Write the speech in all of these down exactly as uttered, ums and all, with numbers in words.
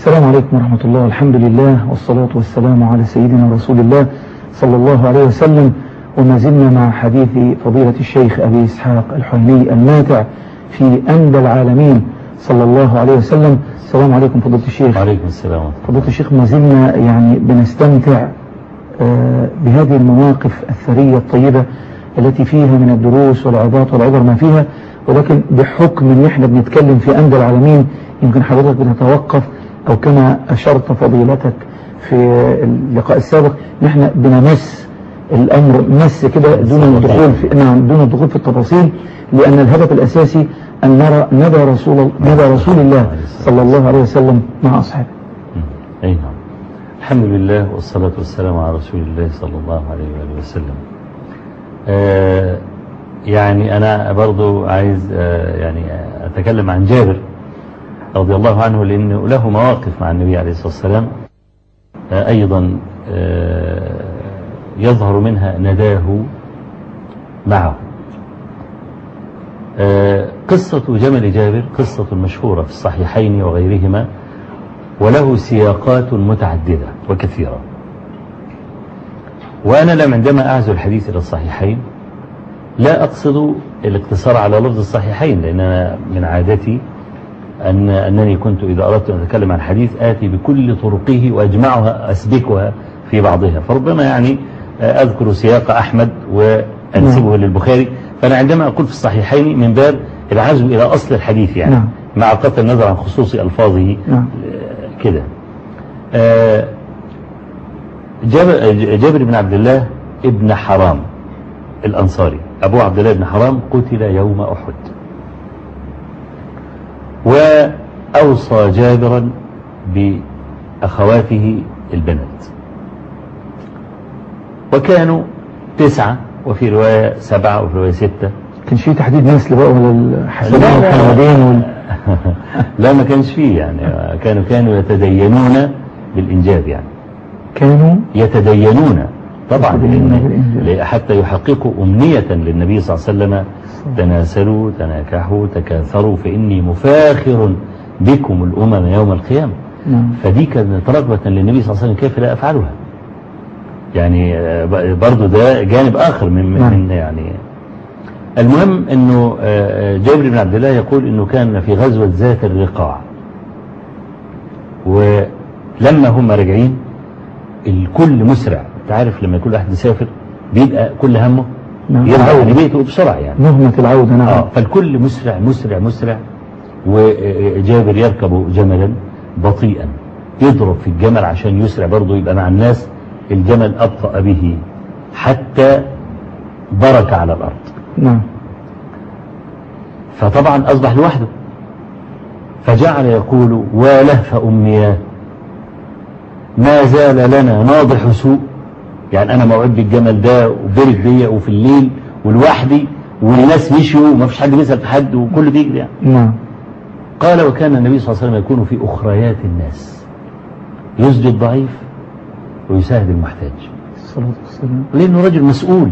السلام عليكم ورحمة الله. الحمد لله والصلاة والسلام على سيدنا رسول الله صلى الله عليه وسلم. وما زلنا مع حديث فضيلة الشيخ أبي إسحاق الحويني الماتع في أندى العالمين صلى الله عليه وسلم. السلام عليكم فضيلة الشيخ. وعليكم السلام. فضيلة الشيخ، ما زلنا يعني بنستمتع بهذه المواقف الثرية الطيبة التي فيها من الدروس والعظات والعبر ما فيها، ولكن بحكم ان احنا بنتكلم في أندى العالمين يمكن حضرتك بتتوقف، او كما اشرت فضيلتك في اللقاء السابق نحن بنمس الامر مس كده دون الدخول في نعم دون الدخول في التفاصيل، لان الهدف الاساسي ان نرى ندى رسول ندى رسول الله صلى الله عليه وسلم مع اصحابه. اي نعم. الحمد لله والصلاة والسلام على رسول الله صلى الله عليه وآله وسلم. آه يعني أنا برضو عايز آه يعني أتكلم عن جابر رضي الله عنه، لأنه له مواقف مع النبي عليه الصلاة والسلام آه أيضا آه يظهر منها نداه معه. آه قصة جمل جابر قصة مشهورة في الصحيحين وغيرهما، وله سياقات متعددة وكثيرة. وأنا لم عندما أعزو الحديث إلى الصحيحين لا أقصد الاقتصار على لفظ الصحيحين، لأن أنا من عادتي أن أنني كنت إذا أردت أن أتكلم عن حديث آتي بكل طرقه وأجمعها أسبكها في بعضها، فربما يعني أذكر سياق أحمد وأنسبه للبخاري. فأنا عندما أقول في الصحيحين من باب العزو إلى أصل الحديث يعني نعم. مع قطع النظر عن خصوص ألفاظه نعم. كده. جابر بن عبد الله ابن حرام الأنصاري، أبو عبد الله بن حرام، قتل يوم أحد. وأوصى جابرا بأخواته البنات، وكانوا تسعة وفي رواية سبعة وفي رواية ستة. كان في تحديد نسل بقى ولا الحسنين والحمدين وال... لا ما كانش فيه يعني. كانوا كانوا يتدينون بالإنجاب، يعني كانوا يتدينون طبعا لأن حتى يحققوا أمنية للنبي صلى الله عليه وسلم: تناسلوا تناكحوا تكاثروا فإني مفاخر بكم الأمم يوم القيامة. فدي كانت رغبة للنبي صلى الله عليه وسلم، كيف لا أفعلها؟ يعني برضو ده جانب آخر من, من يعني. المهم أنه جابر بن عبد الله يقول أنه كان في غزوة ذات الرقاع، ولما هم راجعين الكل مسرع. تعرف لما كل واحد يسافر بيبقى كل همه يرجع لبيته بسرعة، يعني نهمة العودة نعم. آه فالكل مسرع مسرع مسرع، وجابر يركب جملا بطيئا يضرب في الجمل عشان يسرع برضه يبقى مع الناس. الجمل أبطأ به حتى برك على الأرض نعم. فطبعا أصبح لوحده، فجعل يقول: ولهف أمياه، ما زال لنا ناضح سوء. يعني أنا موعد بالجمل ده وبرك بيا وفي الليل ولوحدي، والناس مشوا وما فيش حد بيسأل في حد وكله بيجري يعني. نعم. قال: وكان النبي صلى الله عليه وسلم يكون في أخريات الناس، يسجد الضعيف ويساعد المحتاج، الصلاة والسلام، لأنه رجل مسؤول.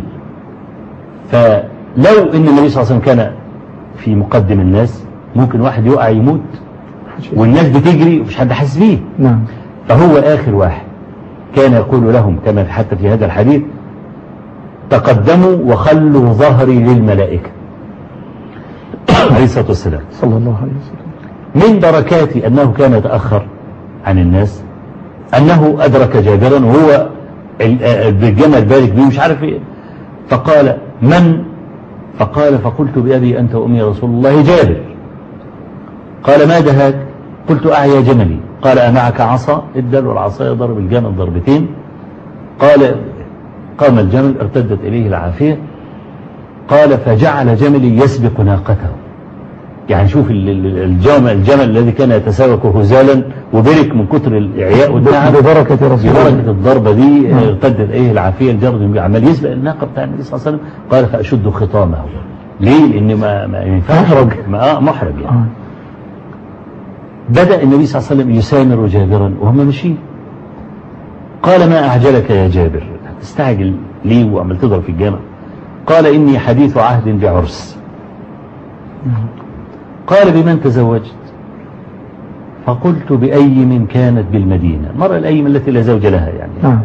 فلو إن النبي صلى الله عليه وسلم كان في مقدم الناس ممكن واحد يقع يموت والناس بتجري ومش حد حاسس بيه. نعم. فهو آخر واحد كان يقول لهم كما حتى في هذا الحديث: تقدموا وخلوا ظهري للملائكة عليه الصلاة والسلام صلى الله عليه وسلم. من بركات أنه كان يتأخر عن الناس أنه أدرك جابرا وهو بالجمل بارك بيه مش عارف إيه، فقال: من؟ فقال: فقلت بأبي أنت وأمي يا رسول الله جابر. قال: ما دهاك؟ قلت: أعيا جملي. قال: أمعك عصا؟ اداله العصا ضرب الجمل ضربتين. قال: قام الجمل ارتدت إليه العافية. قال: فجعل جملي يسبق ناقته. يعني شوف الجمل, الجمل الذي كان يتسابق هزالا وبرك من كتر الإعياء والتعب ببركة رسول الله، ببركة الضربة دي ارتدت إليه العافية. الجرد عمال يسبق الناقة بتاع النبي صلى الله عليه وسلم. قال: فأشد خطامه. ليه؟ لأن ما, ما ينفعش محرج ما محرج يعني. آه. بدأ النبي صلى الله عليه وسلم يسامر جابرا وهم ماشيين. قال: ما أعجلك يا جابر؟ استعجل ليه وعمل تضرب في الجامع؟ قال: إني حديث عهد بعرس. قال: بمن تزوجت؟ فقلت بأيم كانت بالمدينة، المرأة الأيم التي لا زوج لها يعني. نعم.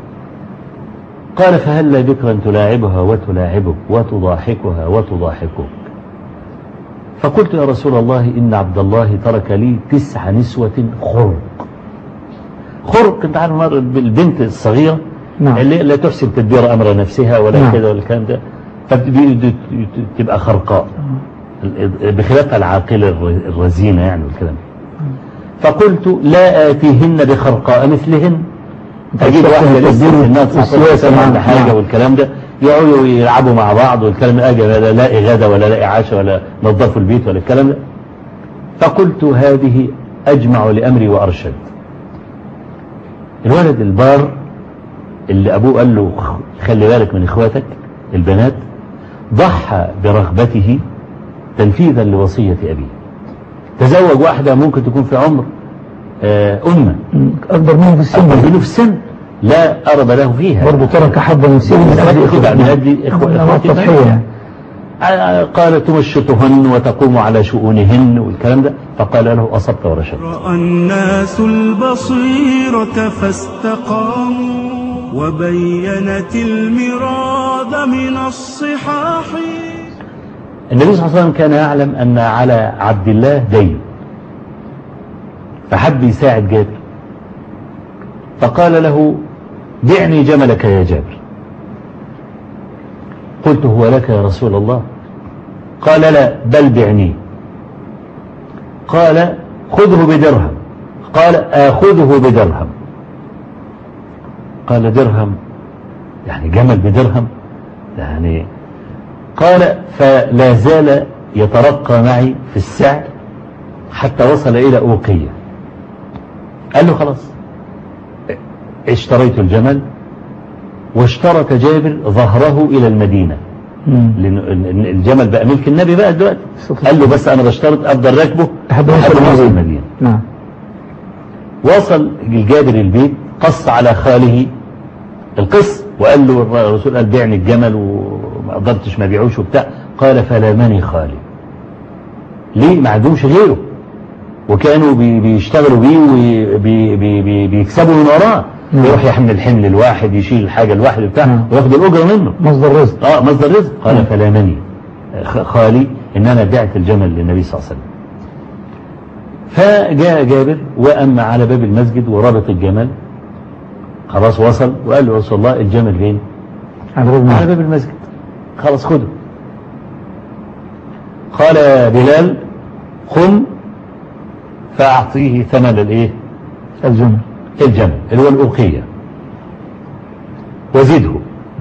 قال فهل بكرا تلاعبها وتلاعبك وتضاحكها وتضاحكك؟ فقلت يا رسول الله إن عبد الله ترك لي تسع نسوة خرق. خرق انت عارف البنت الصغيرة نعم. اللي لا تحسن تدبير أمر نفسها ولا نعم. كذا ولا الكلام ده، فتبقى خرقاء بخلاف العاقلة الرزينة يعني والكلام. فقلت لا آتيهن بخرقاء مثلهن، أجيب واحدة لسه انها تسوى عند حاجة والكلام ده، يقعدوا يلعبوا مع بعض والكلام ده، أجي لا لاقي غدا ولا لاقي عشاء ولا نظفوا البيت ولا الكلام ده. فقلت هذه أجمع لأمري وأرشد. الولد البار اللي أبوه قال له خلي بالك من إخواتك البنات، ضحى برغبته تنفيذا لوصية أبيه. تزوج واحدة ممكن تكون في عمر أمة أكبر منه في السن، أكبر منه في السن، لا أرب له فيها، برضه ترك حظا من سن هذه إخوة. قال تمشطهن وتقوم على شؤونهن والكلام ده. فقال له أصبت ورشدت. رأى الناس البصيرة فاستقاموا وبينت المراد من الصحاح. النبي صلى الله عليه وسلم كان يعلم أن على عبد الله دين، فحب يساعد جابر، فقال له بعني جملك يا جابر. قلت هو لك يا رسول الله؟ قال لا بل بعني. قال خذه بدرهم. قال آخذه بدرهم. قال درهم يعني جمل بدرهم يعني. قال فلا زال يترقى معي في السعر حتى وصل إلى أوقية. قال له خلاص اشتريت الجمل، واشترط جابر ظهره إلى المدينة، لأن الجمل بقى ملك النبي بقى دلوقتي. قال له بس أنا بشترط أفضل راكبه لحد ما وصل المدينة. نعم. وصل الجابر البيت، قص على خاله القص، وقال له الرسول قال بيعني الجمل وما قدرتش ما بيعوش وبتاع. قال فلامني خالي. ليه؟ ما عندهمش غيره، وكانوا بي بيشتغلوا بيه وبيكسبوا من وراه. يروح يحمل الحمل الواحد، يشيل الحاجة الواحد بتاعه وياخد الأجرة منه، مصدر رزق. اه مصدر رزق. قال فلامني خالي ان انا بعت الجمل للنبي صلى الله عليه وسلم. فجاء جابر وأما على باب المسجد وربط الجمل، خلاص وصل، وقال له رسول الله الجمل فين؟ على باب على باب المسجد. خلاص خده. قال بلال خم فأعطيه ثمن الايه؟ الجمل. الجمل اللي هو الأوقية، وزده.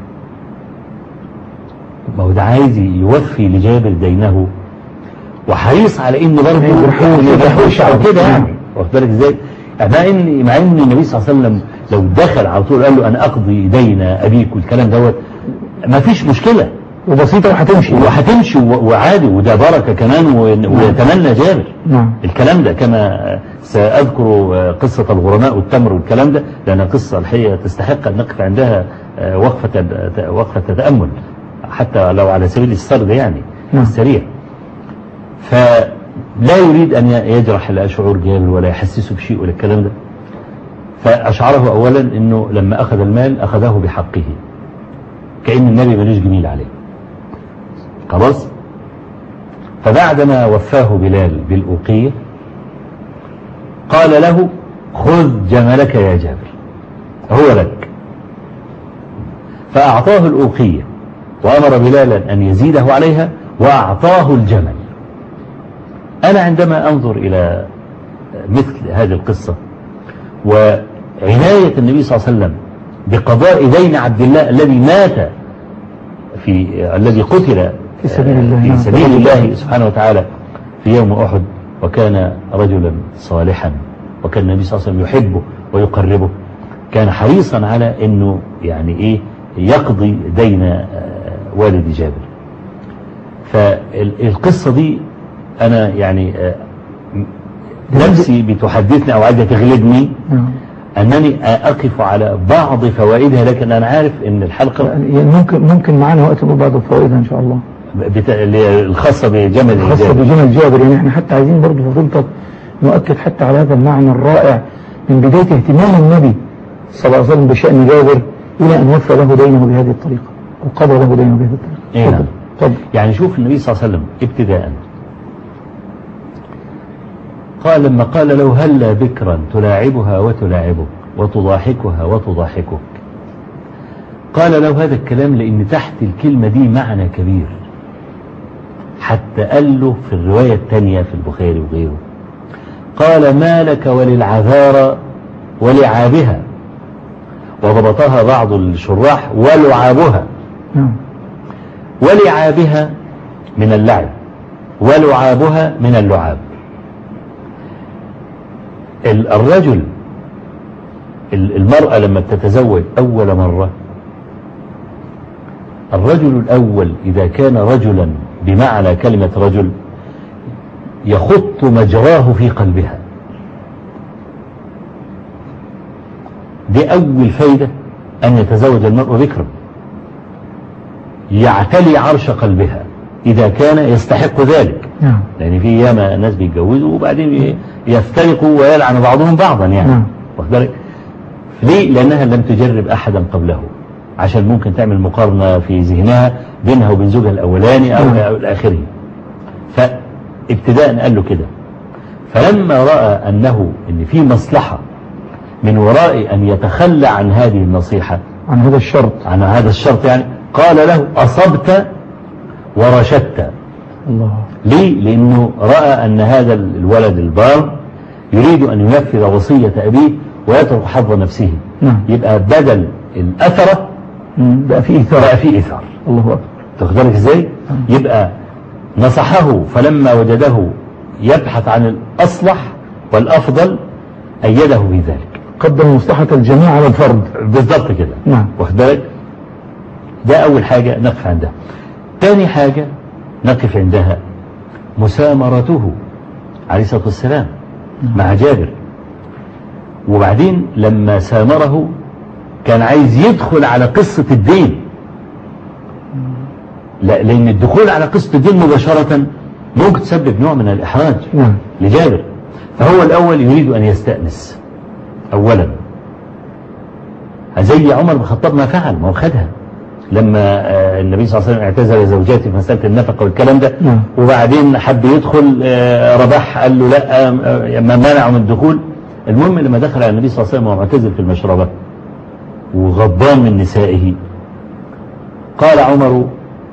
ما هو ده عايز يوفي لجابر دينه، وحريص على انه برضه ما يحوش على كده يعني. واخد بالك ازاي؟ مع ان مع ان النبي صلى الله عليه وسلم لو دخل على طول قال له انا اقضي دين ابيك والكلام دوت ما فيش مشكله وبسيطه وهتمشي وهتمشي وعادي، وده بركه كمان، ويتمنى جابر نعم الكلام ده. كما ساذكر قصه الغرماء والتمر والكلام ده، لان قصه الحقيقه تستحق ان نقف عندها وقفه وقفه تامل حتى لو على سبيل السرد يعني نعم. السريع. فلا يريد أن يجرح شعور جابر ولا يحسسه بشيء ولا الكلام ده. فأشعره أولا أنه لما أخذ المال أخذه بحقه، كأن النبي ملوش جميل عليه. خلاص. فبعدما وفاه بلال بالأوقية قال له خذ جملك يا جابر هو لك. فأعطاه الأوقية وأمر بلالا أن يزيده عليها وأعطاه الجمل. أنا عندما أنظر إلى مثل هذه القصة وعناية النبي صلى الله عليه وسلم بقضاء دين عبد الله الذي مات في الذي قتل في سبيل الله, في سبيل الله سبحانه وتعالى في يوم أحد، وكان رجلا صالحا وكان النبي صلى الله عليه وسلم يحبه ويقربه، كان حريصا على أنه يعني إيه يقضي دين والد جابر. فالقصة دي أنا يعني نفسي بتحدثني أو عايزة تغلبني أنني أقف على بعض فوائدها، لكن أنا عارف أن الحلقة ممكن ممكن معنا وقت نقول بعض فوائدها إن شاء الله بتا... الخاصة بجمل الخاصة بجمل جابر. يعني احنا حتى عايزين برضه فضيلتك نؤكد حتى على هذا المعنى الرائع من بداية اهتمام النبي صلى الله عليه وسلم بشأن جابر إلى أن وفى له دينه بهذه الطريقة وقضى له دينه بهذه الطريقة. إيه نعم. طب. يعني شوف النبي صلى الله عليه وسلم ابتداء قال لما قال له هلا بكرا تلاعبها وتلاعبك وتضاحكها وتضاحكك، قال له هذا الكلام لأن تحت الكلمة دي معنى كبير، حتى قال له في الرواية الثانية في البخاري وغيره قال ما لك وللعذارى ولعابها، وضبطها بعض الشراح ولعابها. ولعابها من اللعب ولعابها من اللعاب. الرجل المرأة لما بتتزوج أول مرة، الرجل الأول إذا كان رجلا بمعنى كلمة رجل يخط مجراه في قلبها، دي أول فايدة أن يتزوج المرء بكرا، يعتلي عرش قلبها إذا كان يستحق ذلك. نعم. لأن في ياما ناس بيتجوزوا وبعدين يفترقوا ويلعن بعضهم بعضا يعني. نعم. واخد بالك؟ ليه؟ لأنها لم تجرب أحدا قبله، عشان ممكن تعمل مقارنة في ذهنها بينها وبين زوجها الأولاني أو الآخري. فابتداء قال له كده، فلما رأى أنه إن في مصلحة من وراء أن يتخلى عن هذه النصيحة، عن هذا الشرط عن هذا الشرط يعني، قال له أصبت ورشدت. الله. ليه؟ لأنه رأى أن هذا الولد البار يريد أن ينفذ وصية أبيه ويترك حظ نفسه. نعم. يبقى بدل الأثرة بقى فيه إثار. بقى فيه إثار. الله أكبر. تاخد بالك إزاي؟ يبقى نصحه فلما وجده يبحث عن الأصلح والأفضل أيده في ذلك، قدم مصلحة الجميع على الفرد. بالضبط كده. نعم. واخد بالك؟ ده أول حاجة نقف عندها. تاني حاجة نقف عندها مسامرته عليه الصلاة والسلام مع جابر. وبعدين لما سامره كان عايز يدخل على قصة الدين، لا لأن الدخول على قصة الدين مباشرة ممكن تسبب نوع من الإحراج لجابر، فهو الأول يريد أن يستأنس أولا، زي عمر بن الخطاب ما فعل، ما هو خدها لما النبي صلى الله عليه وسلم اعتزل زوجاته في مسألة النفقة والكلام ده. نعم. وبعدين حب يدخل رباح قال له لا، ما منعه من الدخول. المهم لما دخل على النبي صلى الله عليه وسلم وهو معتزل في المشربة وغضبان من نسائه، قال عمر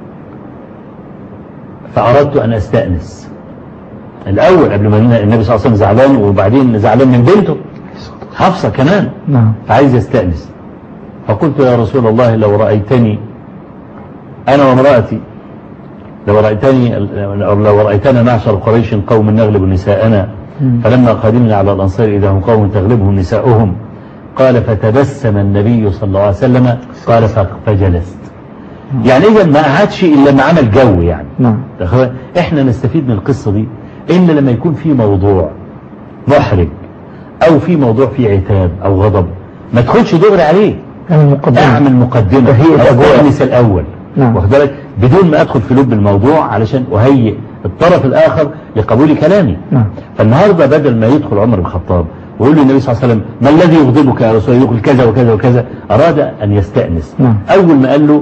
فأردت أن أستأنس الأول قبل ما النبي صلى الله عليه وسلم زعلان، وبعدين زعلان من بنته حفصة كمان. نعم. فعايز يستأنس، فقلت يا رسول الله لو رأيتني أنا وامرأتي، لو رأيتني لو رأيتنا معشر قريش قوم نغلب نساءنا، فلما قدمنا على الأنصار إذا هم قوم تغلبهم نساؤهم. قال فتبسم النبي صلى الله عليه وسلم قال فجلست. يعني إذا ما قعدش إلا ما عمل جو يعني. نعم. إحنا نستفيد من القصة دي إن لما يكون في موضوع محرج أو في موضوع فيه عتاب أو غضب، ما تدخلش دغري عليه، اعمل مقدمة أستأنس الأول. نعم. واخد بالك، بدون ما أدخل في لب الموضوع علشان أهيئ الطرف الآخر لقبول كلامي. نعم. فالنهاردة بدل ما يدخل عمر بن الخطاب ويقول للنبي صلى الله عليه وسلم ما الذي يغضبك يا رسول الله، يقول كذا وكذا وكذا، أراد أن يستأنس. نعم. أول ما قال له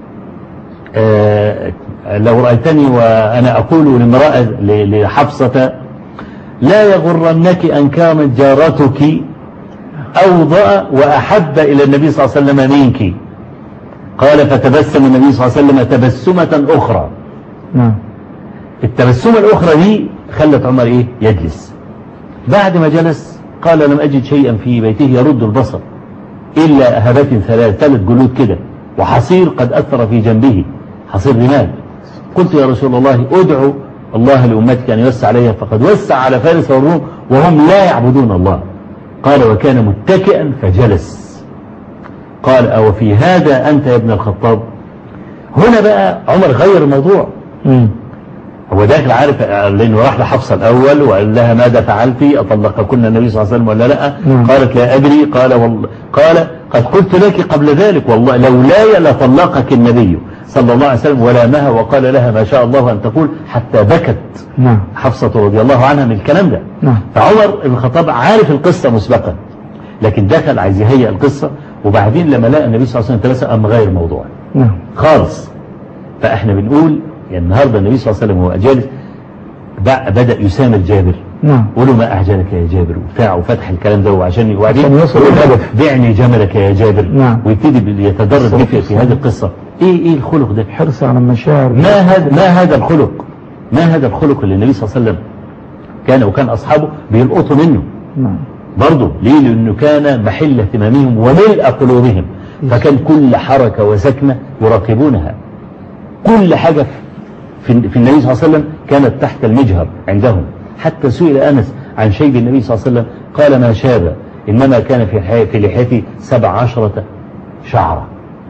آه لو رأيتني وأنا أقول لامرأة لحفصة لا يغرنك أن كانت جارتك أوضأ وأحب إلى النبي صلى الله عليه وسلم منك. قال فتبسم النبي صلى الله عليه وسلم تبسمة أخرى. نعم. التبسمة الأخرى دي خلت عمر إيه يجلس. بعد ما جلس قال لم أجد شيئا في بيته يرد البصر إلا هبات ثلاث ثلاث جلود كده وحصير قد أثر في جنبه، حصير رمال. قلت يا رسول الله ادعو الله لأمتك أن يوسع عليها، فقد وسع على فارس والروم وهم لا يعبدون الله. قال وكان متكئا فجلس. قال أو في هذا أنت يا ابن الخطاب. هنا بقى عمر غير الموضوع. م. هو داخل عارف لأنه راح لحفصة الأول وقال لها ماذا فعلتي، أطلقكن النبي صلى الله عليه وسلم ولا لا؟ م. قالت لا أدري. قال والله قال قد قلت لك قبل ذلك والله لولاي لطلقك النبي صلى الله عليه وسلم ولامها وقال لها ما شاء الله أن تقول حتى بكت نعم. حفصة رضي الله عنها من الكلام ده. نعم. فعمر بن الخطاب عارف القصة مسبقا، لكن دخل عايز يهيئ القصة، وبعدين لما لقى النبي صلى الله عليه وسلم تبسم قام غير الموضوع نعم. خالص. فاحنا بنقول يعني النهارده النبي صلى الله عليه وسلم وهو جالس بدأ يسامر جابر، نعم. قولوا ما أعجلك يا جابر وبتاع وفتح الكلام ده، وعشان وبعدين يوصل للهدف، بعني جملك يا جابر. نعم. ويبتدي يتدرج بك في هذه القصة. ايه ايه الخلق ده؟ حرص على المشاعر. ما هذا ما هذا الخلق ما هذا الخلق اللي النبي صلى الله عليه وسلم كان وكان أصحابه بيلقطوا منه. نعم. برضه ليه؟ لأنه كان محل اهتمامهم وملء قلوبهم، فكان كل حركة وسكنة يراقبونها، كل حاجة في, في النبي صلى الله عليه وسلم كانت تحت المجهر عندهم. حتى سئل أنس عن شيب النبي صلى الله عليه وسلم قال ما شاب، إنما كان في في لحيته سبع عشرة شعرة.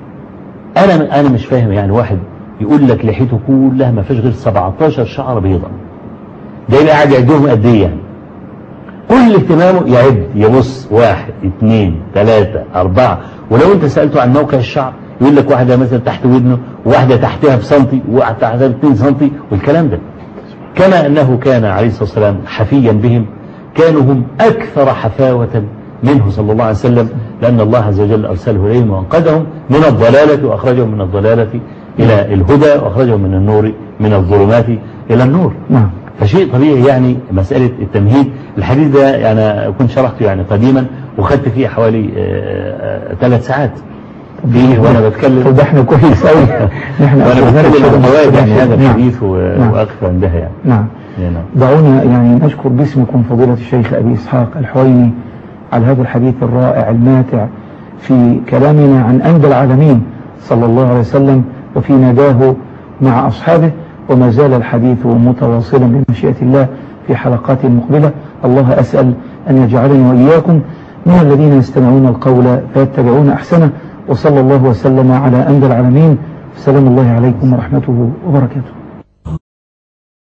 أنا أنا مش فاهم يعني واحد يقول لك لحيته كلها ما فيش غير سبعتاشر شعرة بيضة، ده اللي قاعد يعدهم قد إيه يعني؟ كل اهتمامه يعد يبص واحد اثنين ثلاثة أربعة، ولو أنت سألته عن موقع الشعر يقول لك واحدة مثلا تحت ودنه، وواحدة تحتها بسنتي، وواحدة تحتها باثنين سنتي، والكلام ده. كما أنه كان عليه الصلاة والسلام حفيا بهم، كانوا هم أكثر حفاوة منه صلى الله عليه وسلم، لأن الله عز وجل أرسله إليهم وأنقذهم من الضلالة وأخرجهم من الضلالة إلى الهدى، وأخرجهم من النور من الظلمات إلى النور. نعم. فشيء طبيعي يعني مسألة التمهيد. الحديث ده يعني كنت شرحته يعني قديما وخدت فيه حوالي ثلاث ساعات فيه وانا بتكلم. طب احنا كويس قوي نحن وانا بتكلم عن فوائد يعني هذا الحديث. نعم. واقف عندها يعني. نعم. نعم. دعونا يعني نشكر باسمكم فضيلة الشيخ أبي إسحاق الحويني على هذا الحديث الرائع الماتع في كلامنا عن أنبى العالمين صلى الله عليه وسلم وفي ناداه مع أصحابه، وما زال الحديث متواصلا بمشيئة الله في حلقات مقبلة. الله أسأل أن يجعلني وإياكم من الذين يستمعون القول فيتبعون أحسنه، وصلى الله وسلم على أنبى العالمين. سلام الله عليكم ورحمته وبركاته.